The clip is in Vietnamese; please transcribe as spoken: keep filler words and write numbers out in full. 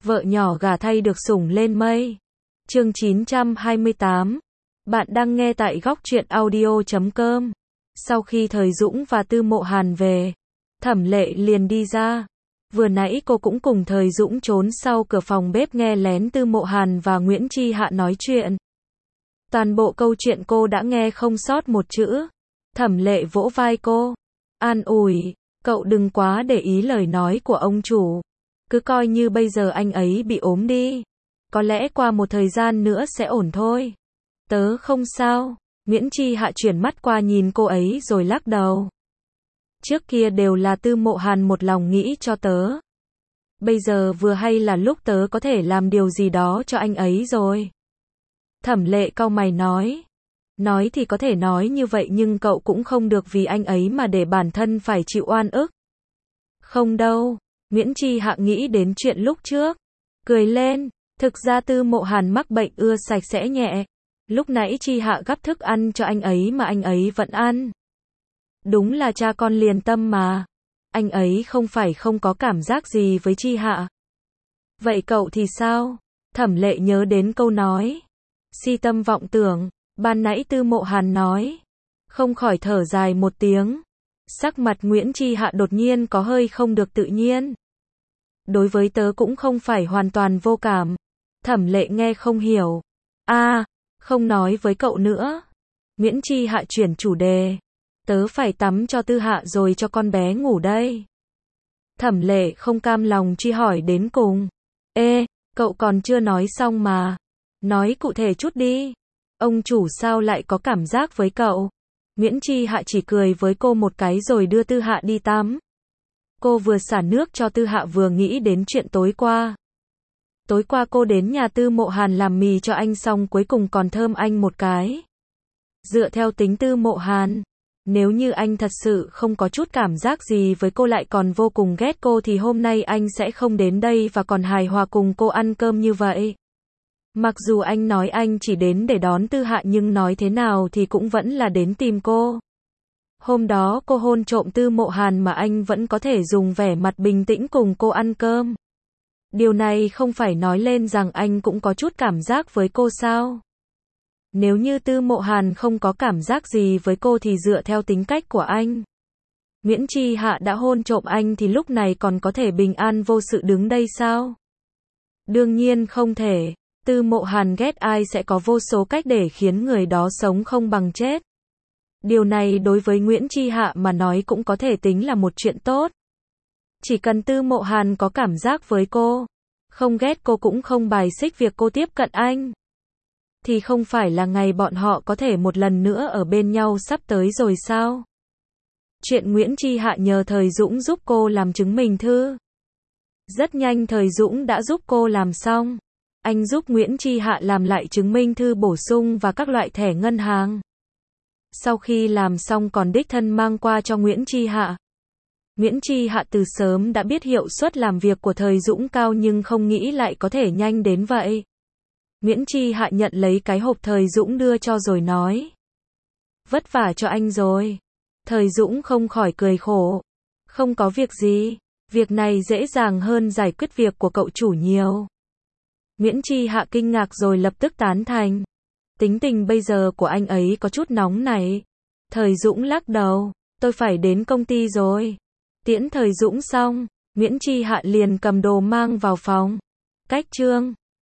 Vợ nhỏ gả thay được sủng lên mây. Chương chín trăm hai mươi tám. Bạn đang nghe tại góc truyện audio chấm com. Sau khi Thời Dũng và Tư Mộ Hàn về, Thẩm Lệ liền đi ra. Vừa nãy cô cũng cùng Thời Dũng trốn sau cửa phòng bếp nghe lén Tư Mộ Hàn và Nguyễn Chi Hạ nói chuyện. Toàn bộ câu chuyện cô đã nghe không sót một chữ. Thẩm Lệ vỗ vai cô, an ủi, cậu đừng quá để ý lời nói của ông chủ. Cứ coi như bây giờ anh ấy bị ốm đi. Có lẽ qua một thời gian nữa sẽ ổn thôi. Tớ không sao. Nguyễn Chi Hạ chuyển mắt qua nhìn cô ấy rồi lắc đầu. Trước kia đều là Tư Mộ Hàn một lòng nghĩ cho tớ. Bây giờ vừa hay là lúc tớ có thể làm điều gì đó cho anh ấy rồi. Thẩm Lệ cau mày nói. Nói thì có thể nói như vậy nhưng cậu cũng không được vì anh ấy mà để bản thân phải chịu oan ức. Không đâu. Nguyễn Chi Hạ nghĩ đến chuyện lúc trước. Cười lên. Thực ra Tư Mộ Hàn mắc bệnh ưa sạch sẽ nhẹ. Lúc nãy Chi Hạ gắp thức ăn cho anh ấy mà anh ấy vẫn ăn. Đúng là cha con liền tâm mà. Anh ấy không phải không có cảm giác gì với Chi Hạ. Vậy cậu thì sao? Thẩm Lệ nhớ đến câu nói. Si tâm vọng tưởng. Ban nãy Tư Mộ Hàn nói. Không khỏi thở dài một tiếng. Sắc mặt Nguyễn Chi Hạ đột nhiên có hơi không được tự nhiên. Đối với tớ cũng không phải hoàn toàn vô cảm. Thẩm Lệ nghe không hiểu. A, à, không nói với cậu nữa. Nguyễn Chi Hạ chuyển chủ đề. Tớ phải tắm cho Tư Hạ rồi cho con bé ngủ đây. Thẩm Lệ không cam lòng truy hỏi đến cùng. Ê, cậu còn chưa nói xong mà. Nói cụ thể chút đi. Ông chủ sao lại có cảm giác với cậu? Nguyễn Chi Hạ chỉ cười với cô một cái rồi đưa Tư Hạ đi tắm. Cô vừa xả nước cho Tư Hạ vừa nghĩ đến chuyện tối qua. Tối qua cô đến nhà Tư Mộ Hàn làm mì cho anh xong cuối cùng còn thơm anh một cái. Dựa theo tính Tư Mộ Hàn, nếu như anh thật sự không có chút cảm giác gì với cô lại còn vô cùng ghét cô thì hôm nay anh sẽ không đến đây và còn hài hòa cùng cô ăn cơm như vậy. Mặc dù anh nói anh chỉ đến để đón Tư Hạ nhưng nói thế nào thì cũng vẫn là đến tìm cô. Hôm đó cô hôn trộm Tư Mộ Hàn mà anh vẫn có thể dùng vẻ mặt bình tĩnh cùng cô ăn cơm. Điều này không phải nói lên rằng anh cũng có chút cảm giác với cô sao? Nếu như Tư Mộ Hàn không có cảm giác gì với cô thì dựa theo tính cách của anh, Nguyễn Chi Hạ đã hôn trộm anh thì lúc này còn có thể bình an vô sự đứng đây sao? Đương nhiên không thể. Tư Mộ Hàn ghét ai sẽ có vô số cách để khiến người đó sống không bằng chết. Điều này đối với Nguyễn Chi Hạ mà nói cũng có thể tính là một chuyện tốt. Chỉ cần Tư Mộ Hàn có cảm giác với cô, không ghét cô cũng không bài xích việc cô tiếp cận anh, thì không phải là ngày bọn họ có thể một lần nữa ở bên nhau sắp tới rồi sao? Chuyện Nguyễn Chi Hạ nhờ Thời Dũng giúp cô làm chứng minh thư. Rất nhanh Thời Dũng đã giúp cô làm xong. Anh giúp Nguyễn Chi Hạ làm lại chứng minh thư bổ sung và các loại thẻ ngân hàng. Sau khi làm xong còn đích thân mang qua cho Nguyễn Chi Hạ. Nguyễn Chi Hạ từ sớm đã biết hiệu suất làm việc của Thời Dũng cao nhưng không nghĩ lại có thể nhanh đến vậy. Nguyễn Chi Hạ nhận lấy cái hộp Thời Dũng đưa cho rồi nói. Vất vả cho anh rồi. Thời Dũng không khỏi cười khổ. Không có việc gì. Việc này dễ dàng hơn giải quyết việc của cậu chủ nhiều. Nguyễn Chi Hạ kinh ngạc rồi lập tức tán thành. Tính tình bây giờ của anh ấy có chút nóng này. Thời Dũng lắc đầu. Tôi phải đến công ty rồi. Tiễn Thời Dũng xong, Nguyễn Chi Hạ liền cầm đồ mang vào phòng. Cách chương